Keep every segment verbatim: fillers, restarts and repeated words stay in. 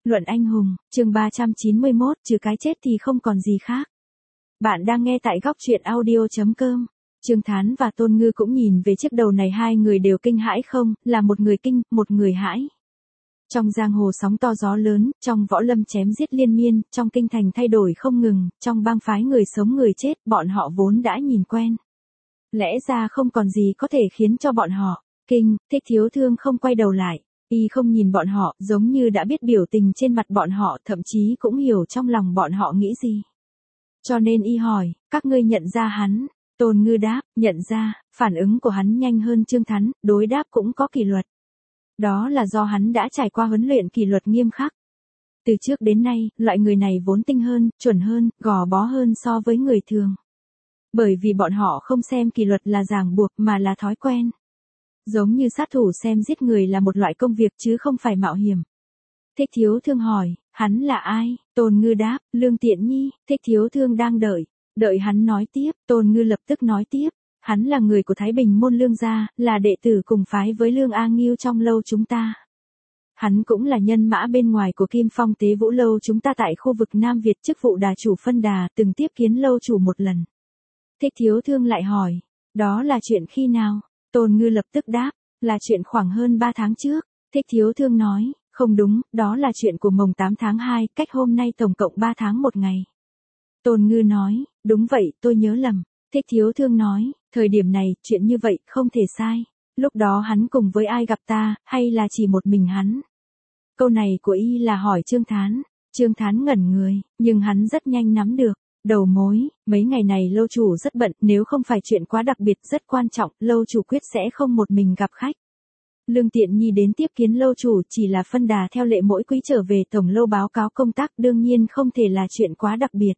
Luận anh hùng, chương ba trăm chín mươi mốt, trừ cái chết thì không còn gì khác. Bạn đang nghe tại góc truyện audio chấm com. Trương Thán và Tôn Ngư cũng nhìn về chiếc đầu này, hai người đều kinh hãi, không, là một người kinh, một người hãi. Trong giang hồ sóng to gió lớn, trong võ lâm chém giết liên miên, trong kinh thành thay đổi không ngừng, trong bang phái người sống người chết, bọn họ vốn đã nhìn quen. Lẽ ra không còn gì có thể khiến cho bọn họ kinh. Thích Thiếu Thương không quay đầu lại. Y không nhìn bọn họ, giống như đã biết biểu tình trên mặt bọn họ, thậm chí cũng hiểu trong lòng bọn họ nghĩ gì. Cho nên Y hỏi, các ngươi nhận ra hắn? Tôn Ngư đáp, nhận ra. Phản ứng của hắn nhanh hơn Trương Thán, đối đáp cũng có kỷ luật. Đó là do hắn đã trải qua huấn luyện kỷ luật nghiêm khắc. Từ trước đến nay, loại người này vốn tinh hơn, chuẩn hơn, gò bó hơn so với người thường. Bởi vì bọn họ không xem kỷ luật là ràng buộc mà là thói quen. Giống như sát thủ xem giết người là một loại công việc chứ không phải mạo hiểm. Thích Thiếu Thương hỏi, hắn là ai? Tôn Ngư đáp, Lương Tiện Nhi. Thích Thiếu Thương đang đợi. Đợi hắn nói tiếp, Tôn Ngư lập tức nói tiếp. Hắn là người của Thái Bình môn Lương gia, là đệ tử cùng phái với Lương A Nghiêu trong lâu chúng ta. Hắn cũng là nhân mã bên ngoài của Kim Phong Tế Vũ lâu chúng ta tại khu vực Nam Việt, chức vụ đà chủ phân đà, từng tiếp kiến lâu chủ một lần. Thích Thiếu Thương lại hỏi, đó là chuyện khi nào? Tôn Ngư lập tức đáp, là chuyện khoảng hơn ba tháng trước. Thích Thiếu Thương nói, không đúng, đó là chuyện của mồng tám tháng hai, cách hôm nay tổng cộng ba tháng một ngày. Tôn Ngư nói, đúng vậy, tôi nhớ lầm. Thích Thiếu Thương nói, thời điểm này, chuyện như vậy, không thể sai. Lúc đó hắn cùng với ai gặp ta, hay là chỉ một mình hắn? Câu này của Y là hỏi Trương Thán. Trương Thán ngẩn người, nhưng hắn rất nhanh nắm được đầu mối. Mấy ngày này lâu chủ rất bận, nếu không phải chuyện quá đặc biệt rất quan trọng, lâu chủ quyết sẽ không một mình gặp khách. Lương Tiện Nhi đến tiếp kiến lâu chủ chỉ là phân đà theo lệ mỗi quý trở về tổng lâu báo cáo công tác, đương nhiên không thể là chuyện quá đặc biệt.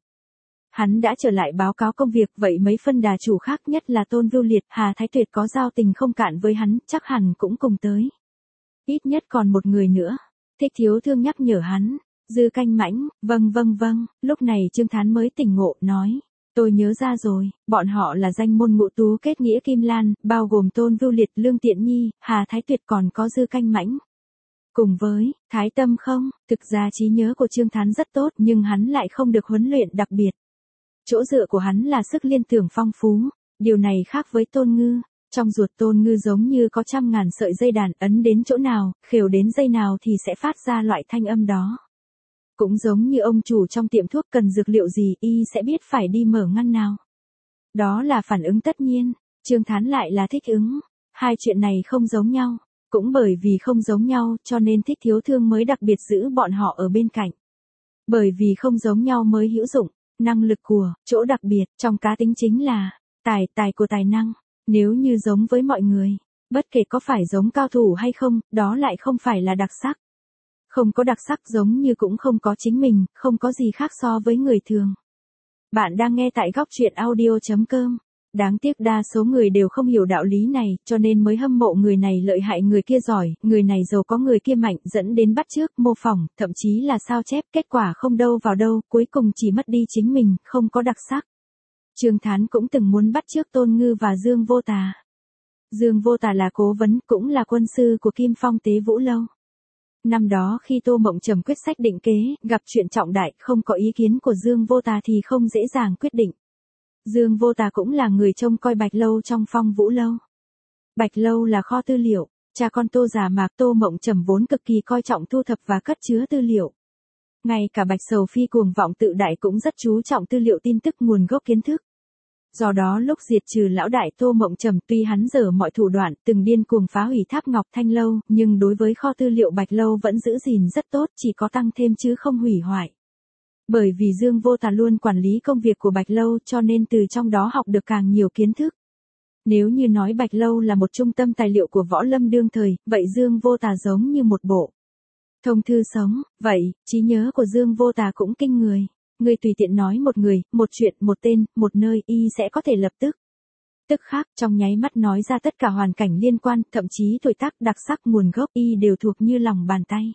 Hắn đã trở lại báo cáo công việc, vậy mấy phân đà chủ khác, nhất là Tôn Vưu Liệt, Hà Thái Tuyệt có giao tình không cạn với hắn, chắc hẳn cũng cùng tới. Ít nhất còn một người nữa. Thích Thiếu Thương nhắc nhở hắn. Dư Canh Mãnh, vâng vâng vâng. Lúc này Trương Thán mới tỉnh ngộ, nói, tôi nhớ ra rồi, bọn họ là danh môn ngũ tú kết nghĩa Kim Lan, bao gồm Tôn Vưu Liệt, Lương Tiện Nhi, Hà Thái Tuyệt, còn có Dư Canh Mãnh. Cùng với Thái Tâm không? Thực ra trí nhớ của Trương Thán rất tốt, nhưng hắn lại không được huấn luyện đặc biệt. Chỗ dựa của hắn là sức liên tưởng phong phú. Điều này khác với Tôn Ngư. Trong ruột Tôn Ngư giống như có trăm ngàn sợi dây đàn, ấn đến chỗ nào, khều đến dây nào thì sẽ phát ra loại thanh âm đó. Cũng giống như ông chủ trong tiệm thuốc cần dược liệu gì, Y sẽ biết phải đi mở ngăn nào. Đó là phản ứng tất nhiên. Trương Thán lại là thích ứng. Hai chuyện này không giống nhau. Cũng bởi vì không giống nhau cho nên Thích Thiếu Thương mới đặc biệt giữ bọn họ ở bên cạnh. Bởi vì không giống nhau mới hữu dụng. Năng lực của, chỗ đặc biệt, trong cá tính chính là tài, tài của tài năng. Nếu như giống với mọi người, bất kể có phải giống cao thủ hay không, đó lại không phải là đặc sắc. Không có đặc sắc giống như cũng không có chính mình, không có gì khác so với người thường. Bạn đang nghe tại góc truyện audio chấm com. Đáng tiếc đa số người đều không hiểu đạo lý này, cho nên mới hâm mộ người này lợi hại người kia giỏi, người này giàu có người kia mạnh, dẫn đến bắt chước, mô phỏng, thậm chí là sao chép, kết quả không đâu vào đâu, cuối cùng chỉ mất đi chính mình, không có đặc sắc. Trương Thán cũng từng muốn bắt chước Tôn Ngư và Dương Vô Tà. Dương Vô Tà là cố vấn, cũng là quân sư của Kim Phong Tế Vũ lâu. Năm đó khi Tô Mộng Trầm quyết sách định kế, gặp chuyện trọng đại, không có ý kiến của Dương Vô Tà thì không dễ dàng quyết định. Dương Vô Tà cũng là người trông coi Bạch Lâu trong Phong Vũ lâu. Bạch Lâu là kho tư liệu, cha con Tô Giả Mạc Tô Mộng Trầm vốn cực kỳ coi trọng thu thập và cất chứa tư liệu. Ngay cả Bạch Sầu Phi cuồng vọng tự đại cũng rất chú trọng tư liệu tin tức nguồn gốc kiến thức. Do đó lúc diệt trừ lão đại Tô Mộng Trầm, tuy hắn dở mọi thủ đoạn, từng điên cuồng phá hủy Tháp Ngọc Thanh lâu, nhưng đối với kho tư liệu Bạch Lâu vẫn giữ gìn rất tốt, chỉ có tăng thêm chứ không hủy hoại. Bởi vì Dương Vô Tà luôn quản lý công việc của Bạch Lâu cho nên từ trong đó học được càng nhiều kiến thức. Nếu như nói Bạch Lâu là một trung tâm tài liệu của võ lâm đương thời, vậy Dương Vô Tà giống như một bộ thông thư sống, vậy, trí nhớ của Dương Vô Tà cũng kinh người. Người tùy tiện nói một người, một chuyện, một tên, một nơi, Y sẽ có thể lập tức. Tức khác, trong nháy mắt nói ra tất cả hoàn cảnh liên quan, thậm chí tuổi tác, đặc sắc, nguồn gốc, Y đều thuộc như lòng bàn tay.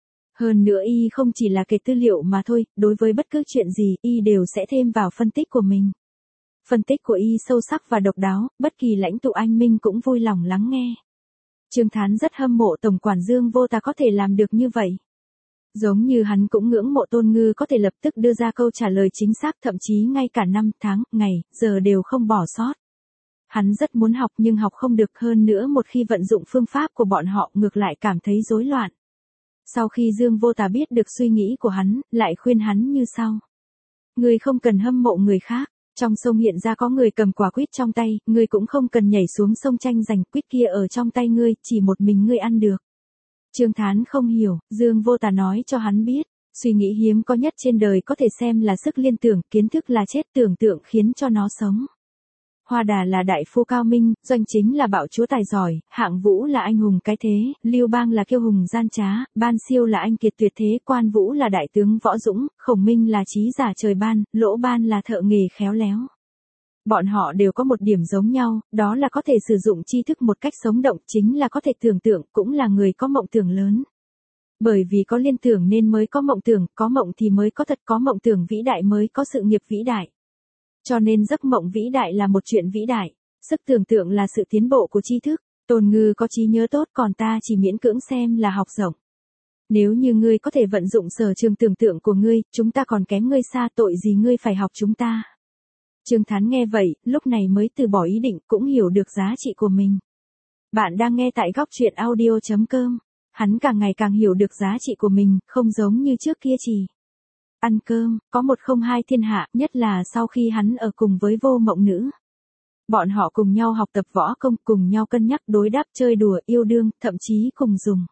Hơn nữa Y không chỉ là kể tư liệu mà thôi, đối với bất cứ chuyện gì, Y đều sẽ thêm vào phân tích của mình. Phân tích của Y sâu sắc và độc đáo, bất kỳ lãnh tụ anh minh cũng vui lòng lắng nghe. Trương Thán rất hâm mộ tổng quản Dương Vô Tà có thể làm được như vậy. Giống như hắn cũng ngưỡng mộ Tôn Ngư có thể lập tức đưa ra câu trả lời chính xác, thậm chí ngay cả năm, tháng, ngày, giờ đều không bỏ sót. Hắn rất muốn học nhưng học không được, hơn nữa một khi vận dụng phương pháp của bọn họ ngược lại cảm thấy rối loạn. Sau khi Dương Vô Tà biết được suy nghĩ của hắn, lại khuyên hắn như sau. Ngươi không cần hâm mộ người khác, trong sông hiện ra có người cầm quả quýt trong tay, ngươi cũng không cần nhảy xuống sông tranh giành, quýt kia ở trong tay ngươi, chỉ một mình ngươi ăn được. Trương Thán không hiểu, Dương Vô Tà nói cho hắn biết, suy nghĩ hiếm có nhất trên đời có thể xem là sức liên tưởng, kiến thức là chết, tưởng tượng khiến cho nó sống. Hoa Đà là đại phu cao minh, Doanh Chính là bạo chúa tài giỏi, Hạng Vũ là anh hùng cái thế, Lưu Bang là kiêu hùng gian trá, Ban Siêu là anh kiệt tuyệt thế, Quan Vũ là đại tướng võ dũng, Khổng Minh là trí giả trời ban, Lỗ Ban là thợ nghề khéo léo. Bọn họ đều có một điểm giống nhau, đó là có thể sử dụng tri thức một cách sống động, chính là có thể tưởng tượng, cũng là người có mộng tưởng lớn. Bởi vì có liên tưởng nên mới có mộng tưởng, có mộng thì mới có thật, có mộng tưởng vĩ đại mới có sự nghiệp vĩ đại. Cho nên giấc mộng vĩ đại là một chuyện vĩ đại, sức tưởng tượng là sự tiến bộ của tri thức. Tôn Ngư có trí nhớ tốt, còn ta chỉ miễn cưỡng xem là học rộng. Nếu như ngươi có thể vận dụng sở trường tưởng tượng của ngươi, chúng ta còn kém ngươi xa, tội gì ngươi phải học chúng ta. Trương Thán nghe vậy, lúc này mới từ bỏ ý định, cũng hiểu được giá trị của mình. Bạn đang nghe tại góc truyện audio chấm com. Hắn càng ngày càng hiểu được giá trị của mình, không giống như trước kia chỉ ăn cơm, có một không hai thiên hạ, nhất là sau khi hắn ở cùng với Vô Mộng Nữ. Bọn họ cùng nhau học tập võ công, cùng nhau cân nhắc đối đáp, chơi đùa, yêu đương, thậm chí cùng dùng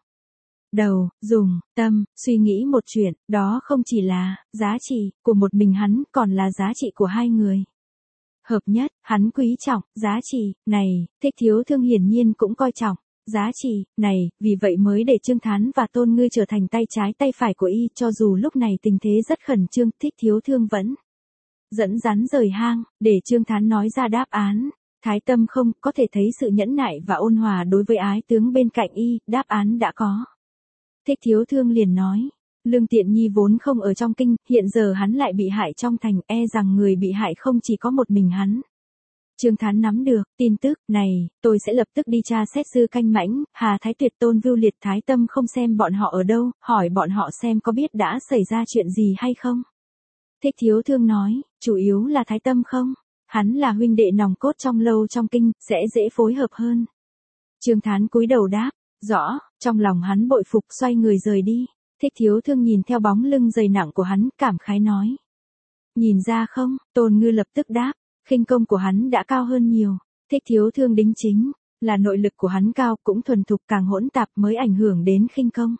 đầu, dùng tâm, suy nghĩ một chuyện, đó không chỉ là giá trị của một mình hắn, còn là giá trị của hai người. Hợp nhất, hắn quý trọng, giá trị này, Thích Thiếu Thương hiển nhiên cũng coi trọng. Giá trị này, vì vậy mới để Trương Thán và Tôn Ngư trở thành tay trái tay phải của y, cho dù lúc này tình thế rất khẩn trương, Thích Thiếu Thương vẫn dẫn rắn rời hang, để Trương Thán nói ra đáp án. Thái tâm không, có thể thấy sự nhẫn nại và ôn hòa đối với ái tướng bên cạnh y, đáp án đã có. Thích Thiếu Thương liền nói, Lương Tiện Nhi vốn không ở trong kinh, hiện giờ hắn lại bị hại trong thành, e rằng người bị hại không chỉ có một mình hắn. Trương Thán nắm được tin tức này, tôi sẽ lập tức đi tra xét Sư Canh Mãnh, Hà Thái Tuyệt, Tôn Vưu Liệt, Thái Tâm không xem bọn họ ở đâu, hỏi bọn họ xem có biết đã xảy ra chuyện gì hay không. Thích Thiếu Thương nói, chủ yếu là Thái Tâm không, hắn là huynh đệ nòng cốt trong lâu trong kinh, sẽ dễ phối hợp hơn. Trương Thán cúi đầu đáp, rõ, trong lòng hắn bội phục, xoay người rời đi. Thích Thiếu Thương nhìn theo bóng lưng dày nặng của hắn, cảm khái nói. Nhìn ra không, Tôn Ngư lập tức đáp. Khinh công của hắn đã cao hơn nhiều. Thích Thiếu Thương đính chính, là nội lực của hắn cao, cũng thuần thục, càng hỗn tạp mới ảnh hưởng đến khinh công.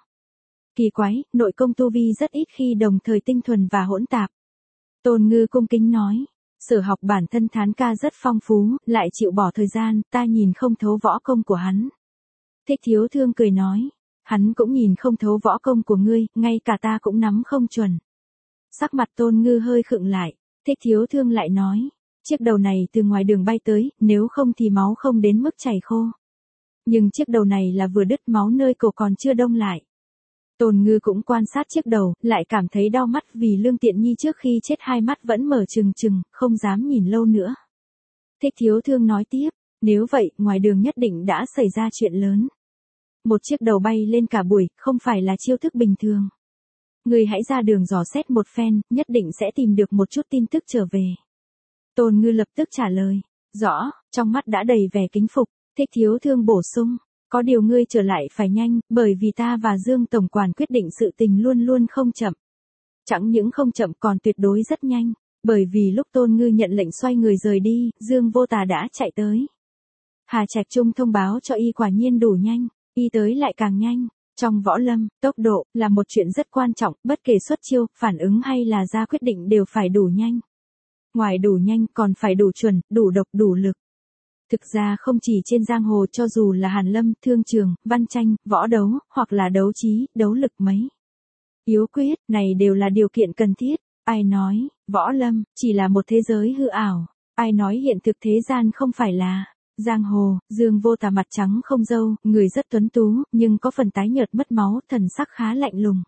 Kỳ quái, nội công tu vi rất ít khi đồng thời tinh thuần và hỗn tạp. Tôn Ngư cung kính nói, sở học bản thân Thán ca rất phong phú, lại chịu bỏ thời gian, ta nhìn không thấu võ công của hắn. Thích Thiếu Thương cười nói, hắn cũng nhìn không thấu võ công của ngươi, ngay cả ta cũng nắm không chuẩn. Sắc mặt Tôn Ngư hơi khựng lại, Thích Thiếu Thương lại nói. Chiếc đầu này từ ngoài đường bay tới, nếu không thì máu không đến mức chảy khô. Nhưng chiếc đầu này là vừa đứt, máu nơi cổ còn chưa đông lại. Tôn Ngư cũng quan sát chiếc đầu, lại cảm thấy đau mắt vì Lương Tiện Nhi trước khi chết hai mắt vẫn mở trừng trừng, không dám nhìn lâu nữa. Thích Thiếu Thương nói tiếp, nếu vậy, ngoài đường nhất định đã xảy ra chuyện lớn. Một chiếc đầu bay lên cả buổi, không phải là chiêu thức bình thường. Người hãy ra đường dò xét một phen, nhất định sẽ tìm được một chút tin tức trở về. Tôn Ngư lập tức trả lời, rõ, trong mắt đã đầy vẻ kính phục. Thích Thiếu Thương bổ sung, có điều ngươi trở lại phải nhanh, bởi vì ta và Dương Tổng Quản quyết định sự tình luôn luôn không chậm. Chẳng những không chậm còn tuyệt đối rất nhanh, bởi vì lúc Tôn Ngư nhận lệnh xoay người rời đi, Dương Vô Tà đã chạy tới. Hà Trạch Trung thông báo cho y quả nhiên đủ nhanh, y tới lại càng nhanh. Trong võ lâm, tốc độ là một chuyện rất quan trọng, bất kể xuất chiêu, phản ứng hay là ra quyết định đều phải đủ nhanh. Ngoài đủ nhanh còn phải đủ chuẩn, đủ độc, đủ lực. Thực ra không chỉ trên giang hồ, cho dù là hàn lâm, thương trường, văn tranh, võ đấu, hoặc là đấu trí, đấu lực mấy. Yếu quyết, này đều là điều kiện cần thiết. Ai nói, võ lâm, chỉ là một thế giới hư ảo. Ai nói hiện thực thế gian không phải là giang hồ. Dương Vô Tà mặt trắng không râu, người rất tuấn tú, nhưng có phần tái nhợt mất máu, thần sắc khá lạnh lùng.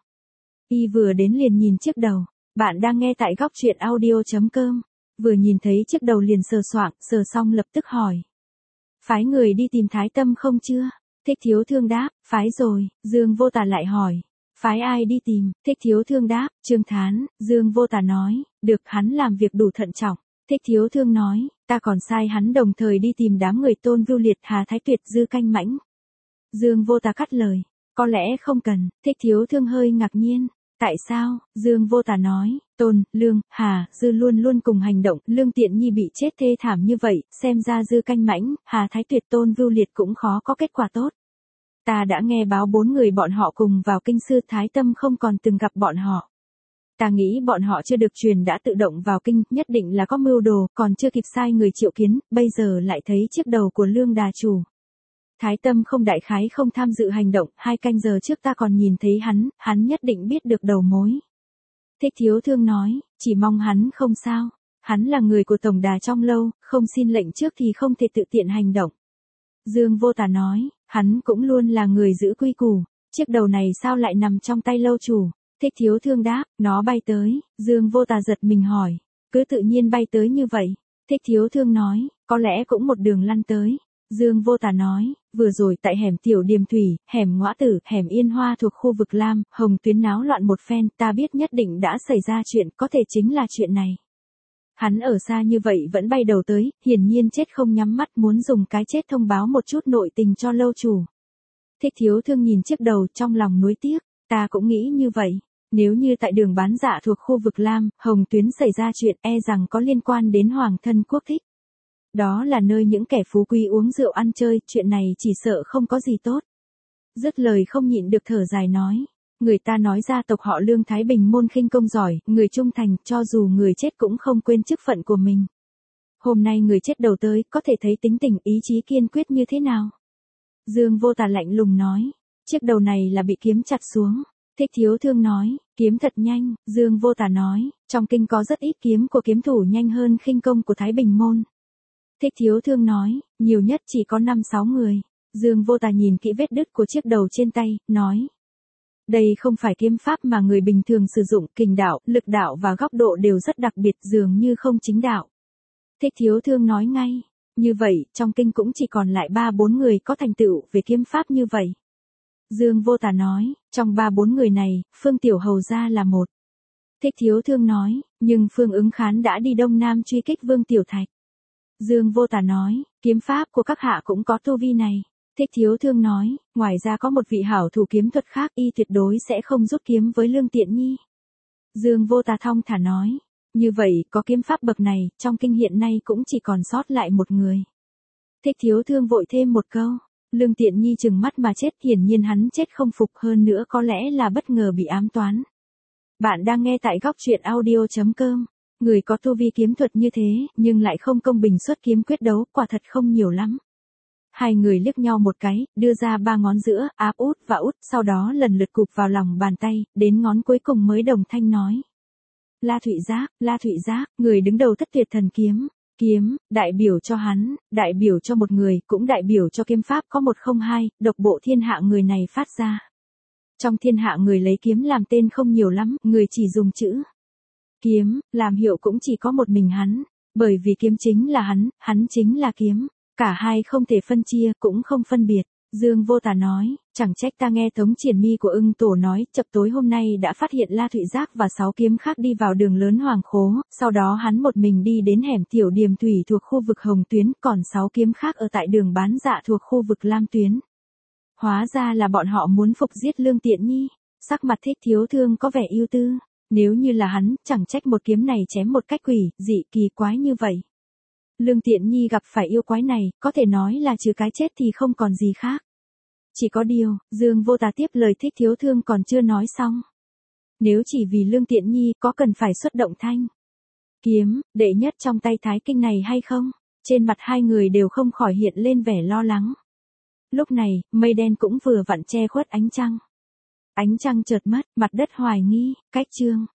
Y vừa đến liền nhìn chiếc đầu. Bạn đang nghe tại góc truyện audio chấm com. Vừa nhìn thấy chiếc đầu liền sờ soạng, sờ xong lập tức hỏi. Phái người đi tìm Thái Tâm không chưa? Thích Thiếu Thương đáp, phái rồi. Dương Vô Tà lại hỏi. Phái ai đi tìm, Thích Thiếu Thương đáp, Trương Thán. Dương Vô Tà nói, được, hắn làm việc đủ thận trọng. Thích Thiếu Thương nói, ta còn sai hắn đồng thời đi tìm đám người Tôn Vưu Liệt, Hà Thái Tuyệt, Dư Canh Mãnh. Dương Vô Tà cắt lời, có lẽ không cần. Thích Thiếu Thương hơi ngạc nhiên. Tại sao? Dương Vô Tà nói, Tôn, Lương, Hà, Dư luôn luôn cùng hành động, Lương Tiện Nhi bị chết thê thảm như vậy, xem ra Dư Canh Mãnh, Hà Thái Tuyệt, Tôn Vưu Liệt cũng khó có kết quả tốt. Ta đã nghe báo bốn người bọn họ cùng vào kinh, sư Thái Tâm không còn từng gặp bọn họ. Ta nghĩ bọn họ chưa được truyền đã tự động vào kinh, nhất định là có mưu đồ, còn chưa kịp sai người triệu kiến, bây giờ lại thấy chiếc đầu của Lương Đà Chủ. Thái Tâm không đại khái không tham dự hành động, hai canh giờ trước ta còn nhìn thấy hắn, hắn nhất định biết được đầu mối. Thích Thiếu Thương nói, chỉ mong hắn không sao. Hắn là người của tổng đà trong lâu, không xin lệnh trước thì không thể tự tiện hành động. Dương Vô Tà nói, hắn cũng luôn là người giữ quy củ, chiếc đầu này sao lại nằm trong tay lâu chủ. Thích Thiếu Thương đáp, nó bay tới. Dương Vô Tà giật mình hỏi, cứ tự nhiên bay tới như vậy. Thích Thiếu Thương nói, có lẽ cũng một đường lăn tới. Dương Vô Tà nói, vừa rồi tại hẻm Tiểu Điềm Thủy, hẻm Ngõa Tử, hẻm Yên Hoa thuộc khu vực Lam, Hồng Tuyến náo loạn một phen, ta biết nhất định đã xảy ra chuyện, có thể chính là chuyện này. Hắn ở xa như vậy vẫn bay đầu tới, hiển nhiên chết không nhắm mắt, muốn dùng cái chết thông báo một chút nội tình cho lâu chủ. Thích Thiếu Thương nhìn chiếc đầu trong lòng nuối tiếc, ta cũng nghĩ như vậy. Nếu như tại đường bán dạ thuộc khu vực Lam, Hồng Tuyến xảy ra chuyện e rằng có liên quan đến Hoàng thân quốc thích. Đó là nơi những kẻ phú quý uống rượu ăn chơi, chuyện này chỉ sợ không có gì tốt. Dứt lời không nhịn được thở dài nói. Người ta nói gia tộc họ Lương Thái Bình môn khinh công giỏi, người trung thành, cho dù người chết cũng không quên chức phận của mình. Hôm nay người chết đầu tới, có thể thấy tính tình ý chí kiên quyết như thế nào. Dương Vô Tà lạnh lùng nói. Chiếc đầu này là bị kiếm chặt xuống. Thích Thiếu Thương nói, kiếm thật nhanh. Dương Vô Tà nói, trong kinh có rất ít kiếm của kiếm thủ nhanh hơn khinh công của Thái Bình môn. Thích Thiếu Thương nói, nhiều nhất chỉ có năm sáu người. Dương Vô Tà nhìn kỹ vết đứt của chiếc đầu trên tay, nói. Đây không phải kiếm pháp mà người bình thường sử dụng, kình đạo, lực đạo và góc độ đều rất đặc biệt, dường như không chính đạo. Thích Thiếu Thương nói ngay, như vậy, trong kinh cũng chỉ còn lại ba bốn người có thành tựu về kiếm pháp như vậy. Dương Vô Tà nói, trong ba bốn người này, Phương Tiểu Hầu gia là một. Thích Thiếu Thương nói, nhưng Phương Ứng Khán đã đi Đông Nam truy kích Vương Tiểu Thạch. Dương Vô Tà nói, kiếm pháp của các hạ cũng có tu vi này. Thích Thiếu Thương nói, ngoài ra có một vị hảo thủ kiếm thuật khác, y tuyệt đối sẽ không rút kiếm với Lương Tiện Nhi. Dương Vô Tà thong thả nói, như vậy, có kiếm pháp bậc này, trong kinh hiện nay cũng chỉ còn sót lại một người. Thích Thiếu Thương vội thêm một câu, Lương Tiện Nhi chừng mắt mà chết, hiển nhiên hắn chết không phục, hơn nữa có lẽ là bất ngờ bị ám toán. Bạn đang nghe tại góc truyện audio chấm com. Người có tu vi kiếm thuật như thế, nhưng lại không công bình xuất kiếm quyết đấu, quả thật không nhiều lắm. Hai người liếc nhau một cái, đưa ra ba ngón giữa, áp út và út, sau đó lần lượt cụp vào lòng bàn tay, đến ngón cuối cùng mới đồng thanh nói. La Thụy Giác, La Thụy Giác, người đứng đầu Thất Tuyệt Thần Kiếm. Kiếm, đại biểu cho hắn, đại biểu cho một người, cũng đại biểu cho kiếm pháp có một không hai, độc bộ thiên hạ người này phát ra. Trong thiên hạ người lấy kiếm làm tên không nhiều lắm, người chỉ dùng chữ kiếm, làm hiệu cũng chỉ có một mình hắn, bởi vì kiếm chính là hắn, hắn chính là kiếm, cả hai không thể phân chia, cũng không phân biệt. Dương Vô Tà nói, chẳng trách ta nghe Tống Triển Mi của Ưng Tổ nói, chập tối hôm nay đã phát hiện La Thụy Giác và sáu kiếm khác đi vào đường lớn Hoàng Khố, sau đó hắn một mình đi đến hẻm Tiểu Điềm Thủy thuộc khu vực Hồng Tuyến, còn sáu kiếm khác ở tại đường bán dạ thuộc khu vực Lam Tuyến. Hóa ra là bọn họ muốn phục giết Lương Tiện Nhi, sắc mặt Thích Thiếu Thương có vẻ ưu tư. Nếu như là hắn, chẳng trách một kiếm này chém một cách quỷ, dị, kỳ quái như vậy. Lương Tiện Nhi gặp phải yêu quái này, có thể nói là trừ cái chết thì không còn gì khác. Chỉ có điều, Dương Vô Tà tiếp lời Thích Thiếu Thương còn chưa nói xong. Nếu chỉ vì Lương Tiện Nhi, có cần phải xuất động thanh kiếm, đệ nhất trong tay Thái Kinh này hay không? Trên mặt hai người đều không khỏi hiện lên vẻ lo lắng. Lúc này, mây đen cũng vừa vặn che khuất ánh trăng. Ánh trăng chợt mất, mặt đất hoài nghi, cách chương.